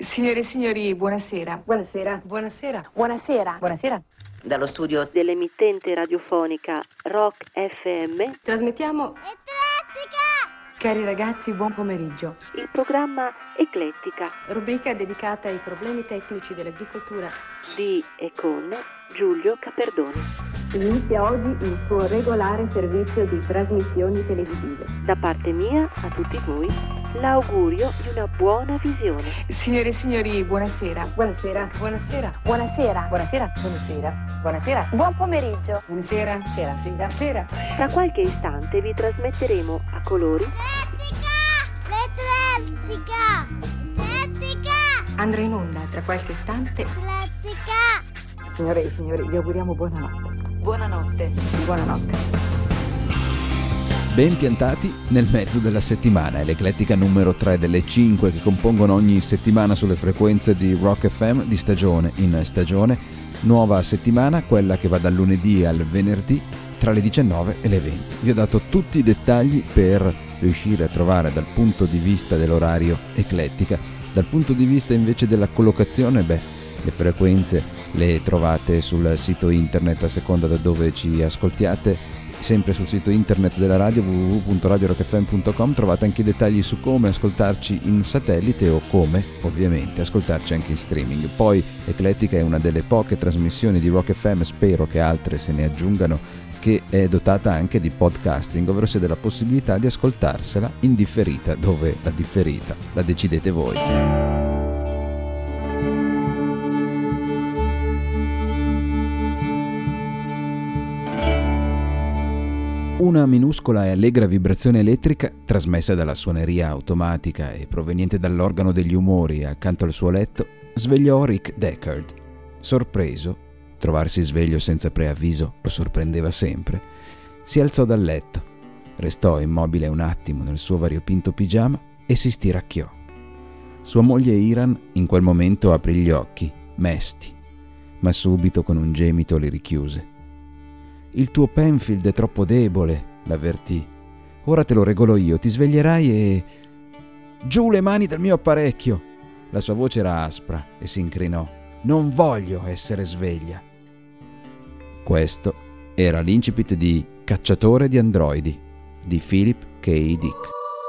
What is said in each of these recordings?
Signore e signori, buonasera. Buonasera. Buonasera. Buonasera. Buonasera. Dallo studio dell'emittente radiofonica Rock FM Trasmettiamo Eclettica! Cari ragazzi, buon pomeriggio. il programma Eclettica Rubrica dedicata ai problemi tecnici dell'agricoltura di e con Giulio Caperdoni. Inizia oggi il suo regolare servizio di trasmissioni televisive. Da parte mia a tutti voi l'augurio di una buona visione. Signore e signori, buonasera. Buonasera. Buonasera. Buonasera. Buonasera. Buonasera. Buonasera. Buon pomeriggio! Buonasera. Sera. Sera. Sera. Tra qualche istante vi trasmetteremo a colori L'Eclettica! L'Eclettica! Andrà in onda tra qualche istante. L'Eclettica! Signore e signori, vi auguriamo buonanotte. Buonanotte. Buonanotte. Ben piantati nel mezzo della settimana, è l'eclettica numero 3 delle 5 che compongono ogni settimana sulle frequenze di Rock FM di stagione in stagione. Nuova settimana, quella che va dal lunedì al venerdì tra le 19 e le 20. Vi ho dato tutti i dettagli per riuscire a trovare dal punto di vista dell'orario eclettica. Dal punto di vista invece della collocazione, le frequenze le trovate sul sito internet a seconda da dove ci ascoltiate. Sempre sul sito internet della radio www.radiorockfm.com trovate anche i dettagli su come ascoltarci in satellite o come, ovviamente, ascoltarci anche in streaming. Poi Eclettica è una delle poche trasmissioni di Rock FM, spero che altre se ne aggiungano, che è dotata anche di podcasting, ovvero sia della possibilità di ascoltarsela in differita, dove la differita la decidete voi. Una minuscola e allegra vibrazione elettrica, trasmessa dalla suoneria automatica e proveniente dall'organo degli umori accanto al suo letto, svegliò Rick Deckard. Sorpreso, trovarsi sveglio senza preavviso lo sorprendeva sempre. Si alzò dal letto, restò immobile un attimo nel suo variopinto pigiama e si stiracchiò. Sua moglie Iran in quel momento aprì gli occhi, mesti, ma subito con un gemito li richiuse. «Il tuo Penfield è troppo debole», l'avvertì. «Ora te lo regolo io, ti sveglierai e...» «Giù le mani dal mio apparecchio!» La sua voce era aspra e si incrinò. «Non voglio essere sveglia!» Questo era l'incipit di Cacciatore di androidi di Philip K. Dick.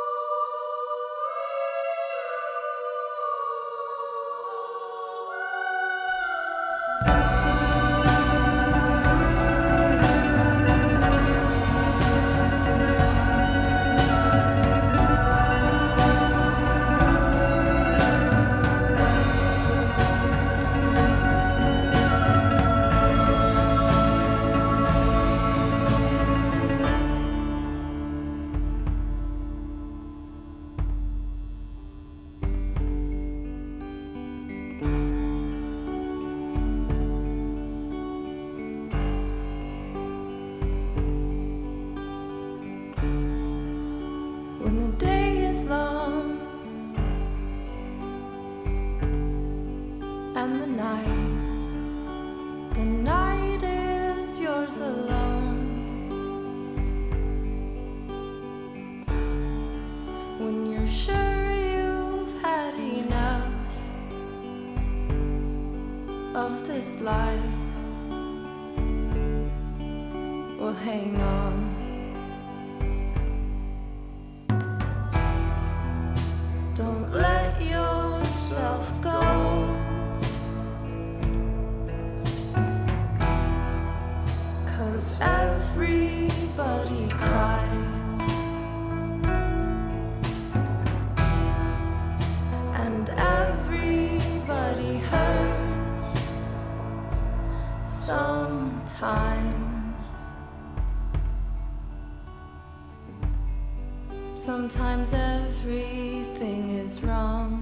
Sometimes everything is wrong.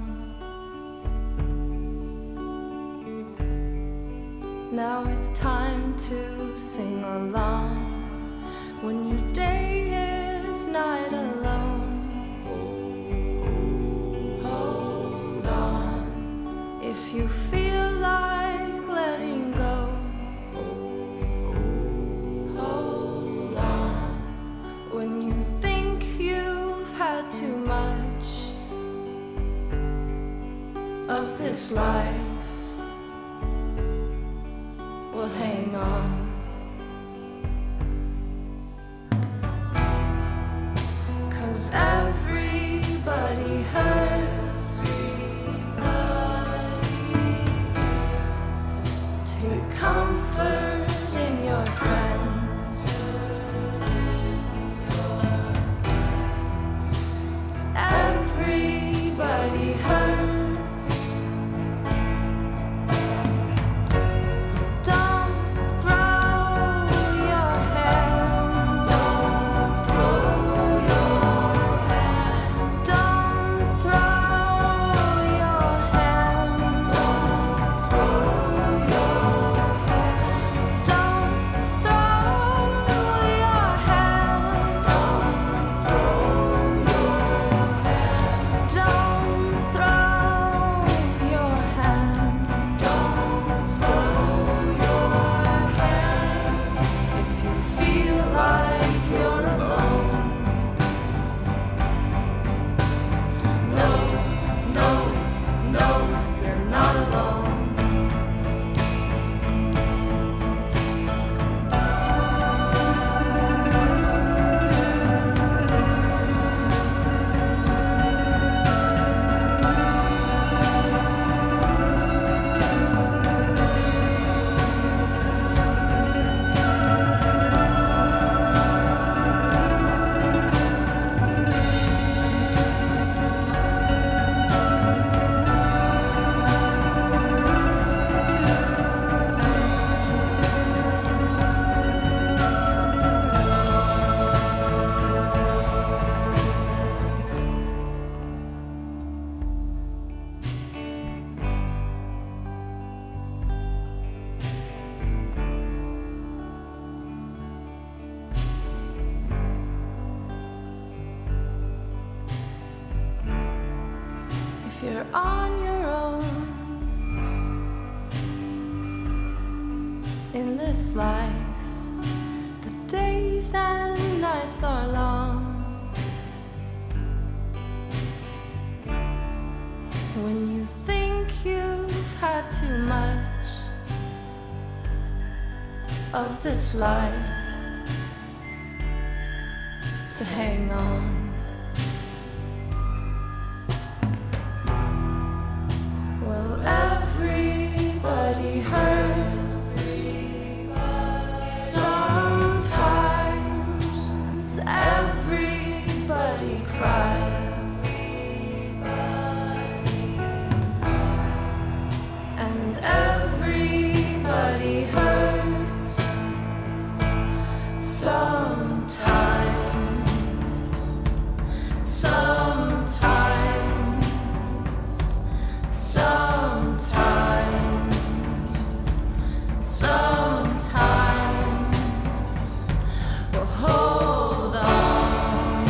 Now it's time to sing along. When your day is night alone, hold on. If you feel like letting go, hold on. When you think you've had too much of this life will hang on. 'Cause everybody hurts. Take comfort in your friends. Everybody hurts. Don't throw your hand. Don't throw your hand. Don't throw your hand. Don't throw your hand. Don't throw your hand. Don't throw your hand. Don't throw your hand. Don't throw your hand. If you feel like you're alone. No, no, no, you're not alone. If you're on your own in this life, the days and nights are long. When you think you've had too much of this life to hang on. Well, everybody hurts sometimes. Everybody cries, and everybody hurts sometimes. Sometimes. Sometimes, sometimes, well, hold on,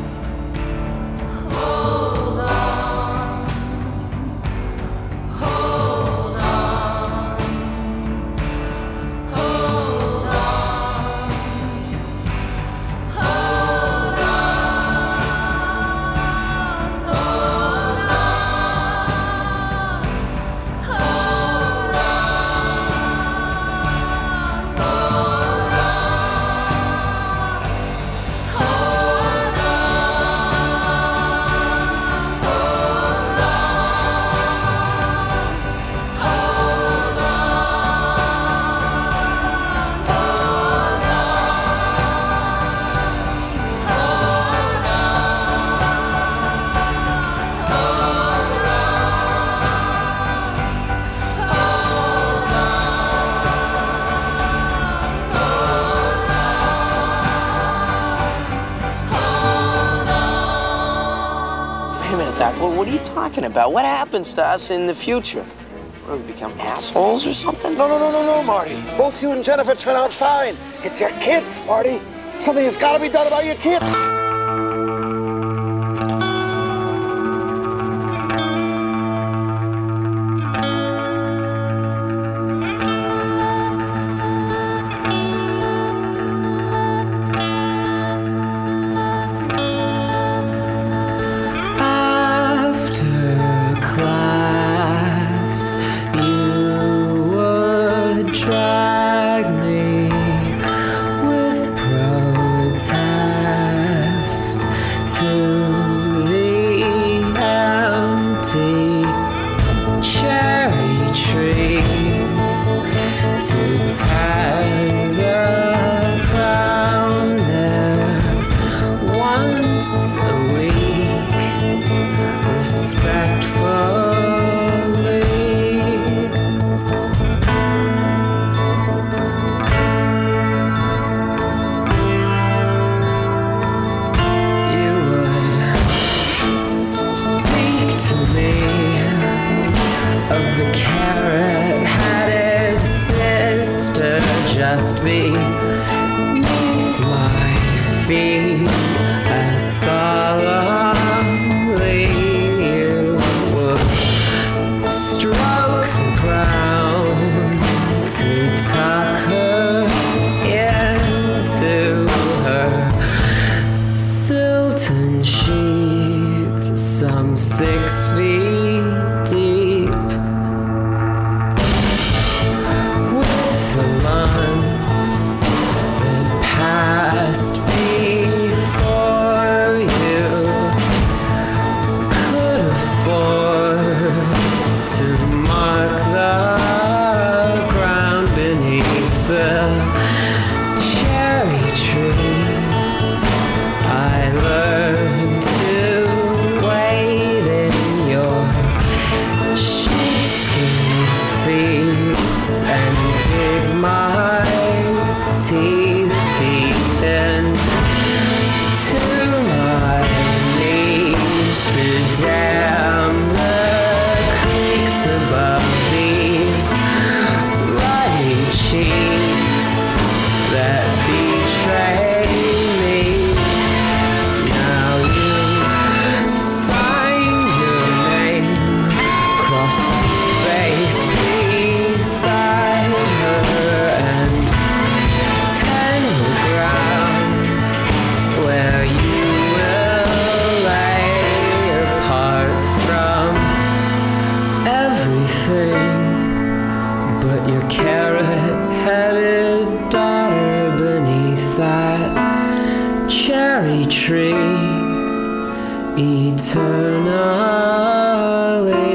hold on, hold on, hold on, hold Wait a minute, Doc. What are you talking about? What happens to us in the future? What, we become assholes or something? No, Marty. Both you and Jennifer turn out fine. It's your kids, Marty. Something has got to be done about your kids. After class cherry tree to tag the ground there once a week, respectfully. You would speak to me of the carrot-hatted sister just beneath my feet as solemnly you would stroke the ground to tuck her into her silton sheets some 6 feet deep. With the months that passed before you could afford to mark the ground beneath the cherry tree, I learned to wait in your sheepskin seats and dig my teeth deep into my knees to dam the creeks above these ruddy cheeks that betray me. Now you sign your name across the space beside her and tend the ground where you will lay apart from everything but your carrot-headed daughter beneath that cherry tree eternally.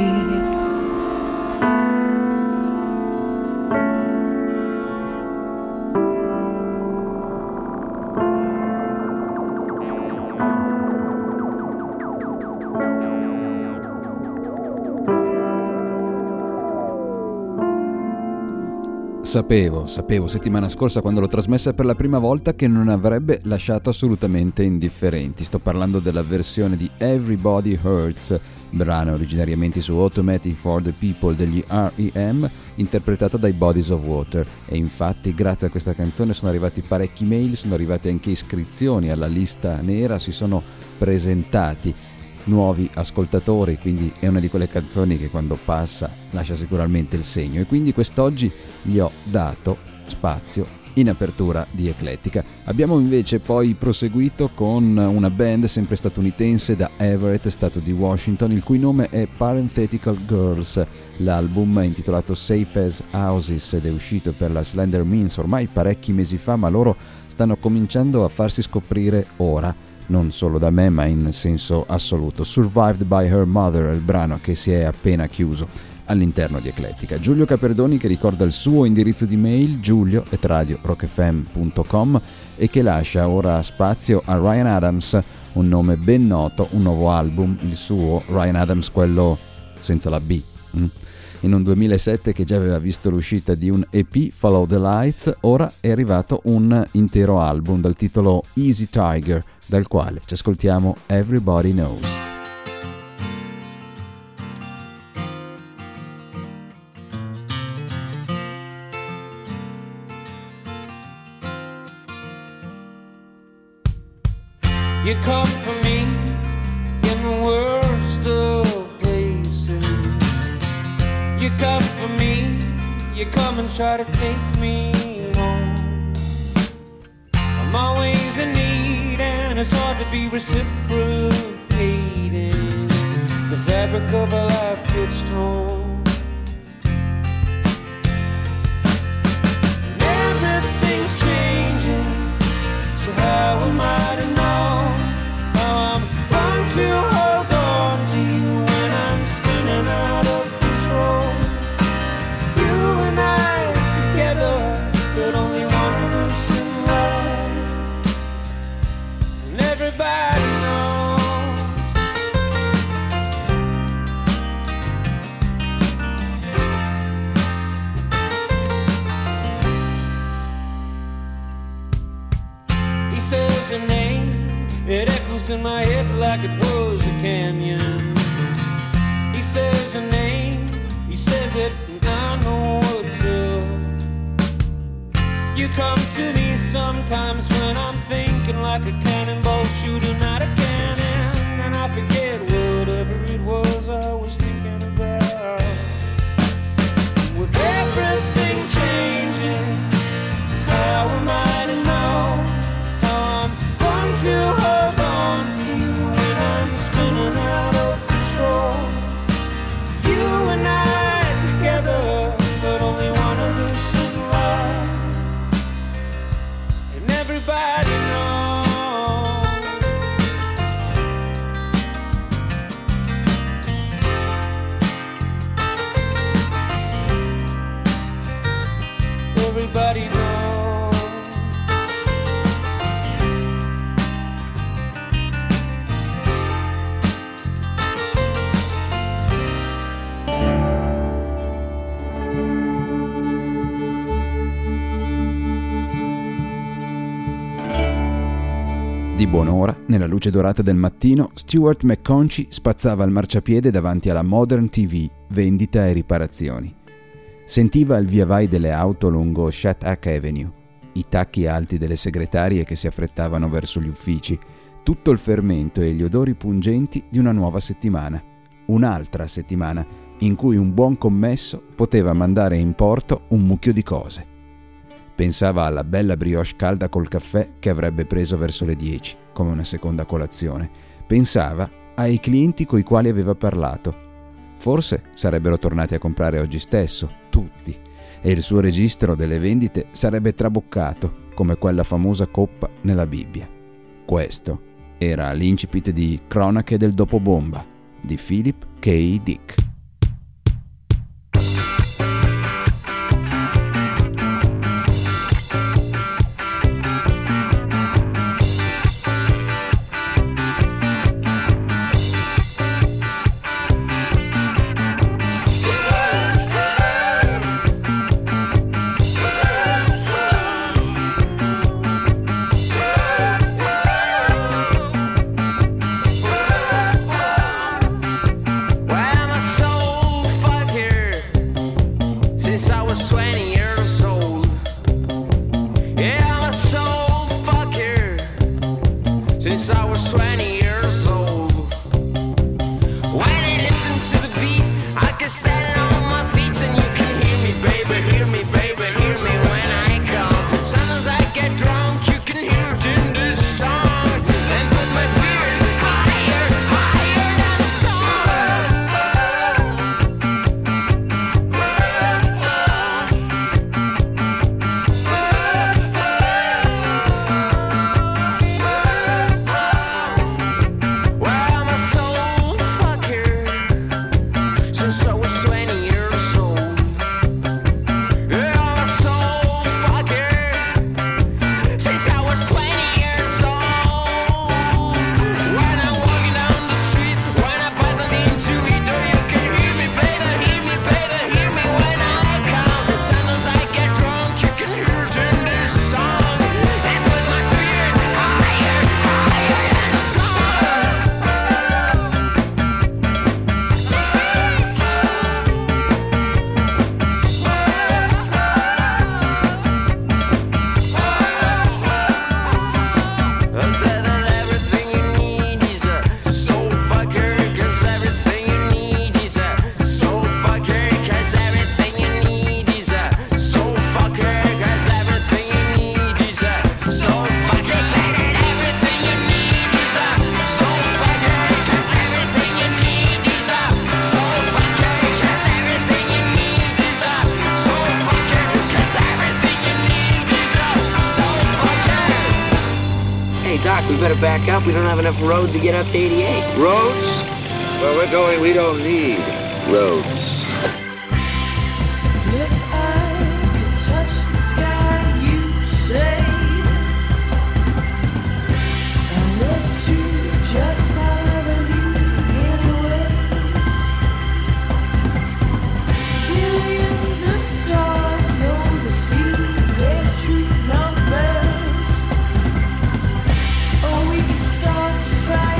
Sapevo settimana scorsa quando l'ho trasmessa per la prima volta che non avrebbe lasciato assolutamente indifferenti. Sto parlando della versione di Everybody Hurts, brano originariamente su Automatic for the People degli R.E.M., interpretata dai Bodies of Water. E infatti grazie a questa canzone sono arrivati parecchi mail, sono arrivate anche iscrizioni alla lista nera, si sono presentati nuovi ascoltatori, quindi è una di quelle canzoni che quando passa lascia sicuramente il segno, e quindi quest'oggi gli ho dato spazio in apertura di Eclettica. Abbiamo invece poi proseguito con una band sempre statunitense da Everett, stato di Washington, il cui nome è Parenthetical Girls. L'album è intitolato Safe as Houses ed è uscito per la Slender Means ormai parecchi mesi fa, ma loro stanno cominciando a farsi scoprire ora, non solo da me ma in senso assoluto. Survived by Her Mother è il brano che si è appena chiuso all'interno di Eclettica. Giulio Caperdoni che ricorda il suo indirizzo di mail giulio@radiorockfm.com e che lascia ora spazio a Ryan Adams, un nome ben noto, un nuovo album, il suo Ryan Adams, quello senza la B. In un 2007 che già aveva visto l'uscita di un EP, Follow the Lights, ora è arrivato un intero album dal titolo Easy Tiger, dal quale ci ascoltiamo Everybody Knows. You come for me in the worst of places. You come for me, you come and try to take me home. I'm always in need and it's hard to be reciprocated. The fabric of our life gets torn. And everything's changing, so how am I to know how I'm trying to hold on to you when I'm spinning out of in my head like it was a canyon. He says your name, he says it, and I know what's up. You come to me sometimes when I'm thinking like a cannonball shooting out a cannon, and I forget whatever it was I was thinking about. With everything changing, how am I to know how I'm going to hold on to you when I'm spinning out of control? You and I together, but only one of us in love, and everybody knows. Everybody knows. Di buon'ora, nella luce dorata del mattino, Stuart McConchie spazzava il marciapiede davanti alla Modern TV, vendita e riparazioni. Sentiva il viavai delle auto lungo Shattuck Avenue, i tacchi alti delle segretarie che si affrettavano verso gli uffici, tutto il fermento e gli odori pungenti di una nuova settimana. Un'altra settimana in cui un buon commesso poteva mandare in porto un mucchio di cose. Pensava alla bella brioche calda col caffè che avrebbe preso verso le 10, come una seconda colazione. Pensava ai clienti coi quali aveva parlato. Forse sarebbero tornati a comprare oggi stesso, tutti, e il suo registro delle vendite sarebbe traboccato, come quella famosa coppa nella Bibbia. Questo era l'incipit di Cronache del dopobomba, di Philip K. Dick. Since I was 20 years old, when I listen to the beat, I can stand on my feet and you can hear me, baby, hear me, baby, hear me when I come. Sometimes I get drunk, you can hear it in this song, and put my spirit higher, higher than the Doc, we better back up. We don't have enough road to get up to 88. Roads? Where we're going, we don't need roads. If I could touch the sky, you'd say, and let's shoot just by loving you anyways. Billions of stars know the sea, there's true numbers. Or we could start to fry.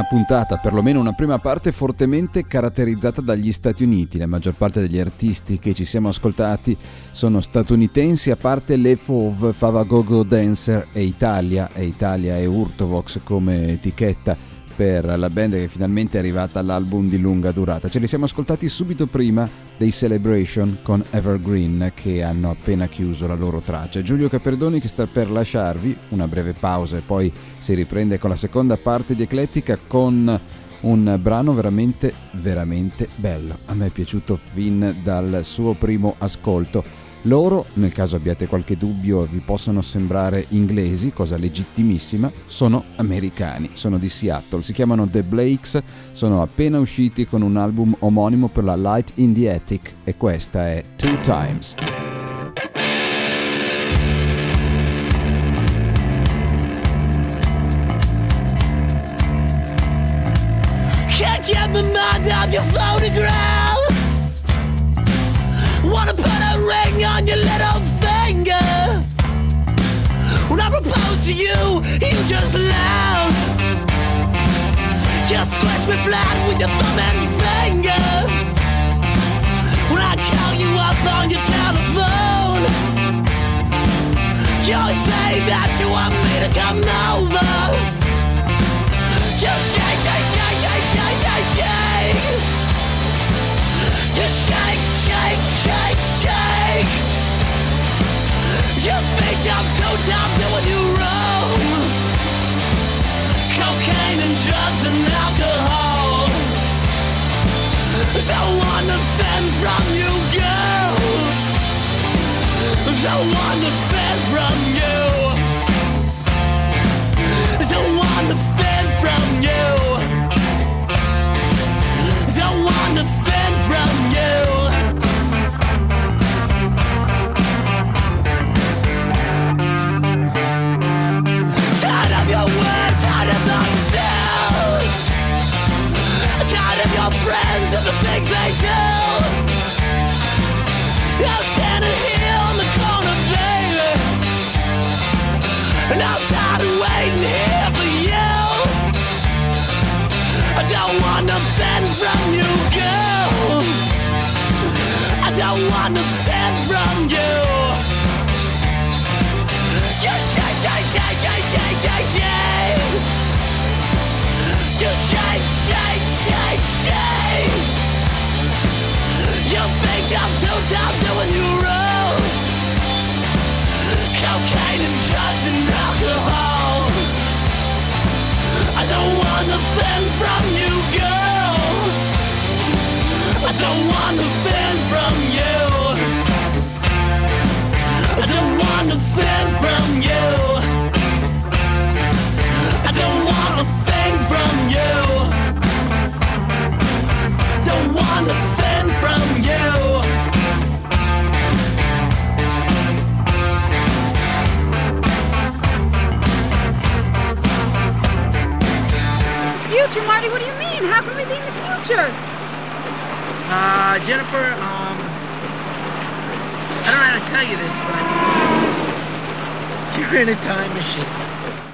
puntata, perlomeno una prima parte fortemente caratterizzata dagli Stati Uniti. La maggior parte degli artisti che ci siamo ascoltati sono statunitensi, a parte le Fauve, Fava Go-Go Dancer e Italia e Urtovox come etichetta per la band che finalmente è arrivata all'album di lunga durata. Ce li siamo ascoltati subito prima dei Celebration con Evergreen, che hanno appena chiuso la loro traccia. Giulio Caperdoni che sta per lasciarvi, una breve pausa e poi si riprende con la seconda parte di Eclettica con un brano veramente bello. A me è piaciuto fin dal suo primo ascolto. Loro, nel caso abbiate qualche dubbio, vi possono sembrare inglesi, cosa legittimissima, sono americani, sono di Seattle, si chiamano The Blakes, sono appena usciti con un album omonimo per la Light in the Attic e questa è Two Times. Can't get my mind off your photograph. Wanna put a ring on your little finger. When I propose to you, you just laugh. You squish me flat with your thumb and finger. When I call you up on your telephone, you always say that you want me to come over. You shake, shake, shake, shake, shake, shake, shake. You shake, shake, shake, shake. You think I'm too dumb doing you wrong. Cocaine and drugs and alcohol. Don't wanna fend from you, girl. Don't wanna fend from you. Don't wanna fend from you. Don't wanna fend from you. Tired of your words, tired of themselves. Tired of your friends and the things they do. I'm standing here on the corner, baby, and I'm tired of waiting here for you. I don't wanna fend from you, girl. I don't wanna fend from you. You shake, shake, shake, shake, shake, shake, shake. You shake, shake, shake, shake. You think I'm too dumb doing you wrong. Cocaine and drugs and alcohol. I don't wanna fend from you, girl. I don't wanna fend from you. I don't wanna fend from you. I don't wanna fend from you. Don't wanna fend from you. Future, Marty, what do you mean? How can we be in the future? Jennifer, I don't know how to tell you this, but you're in a time machine.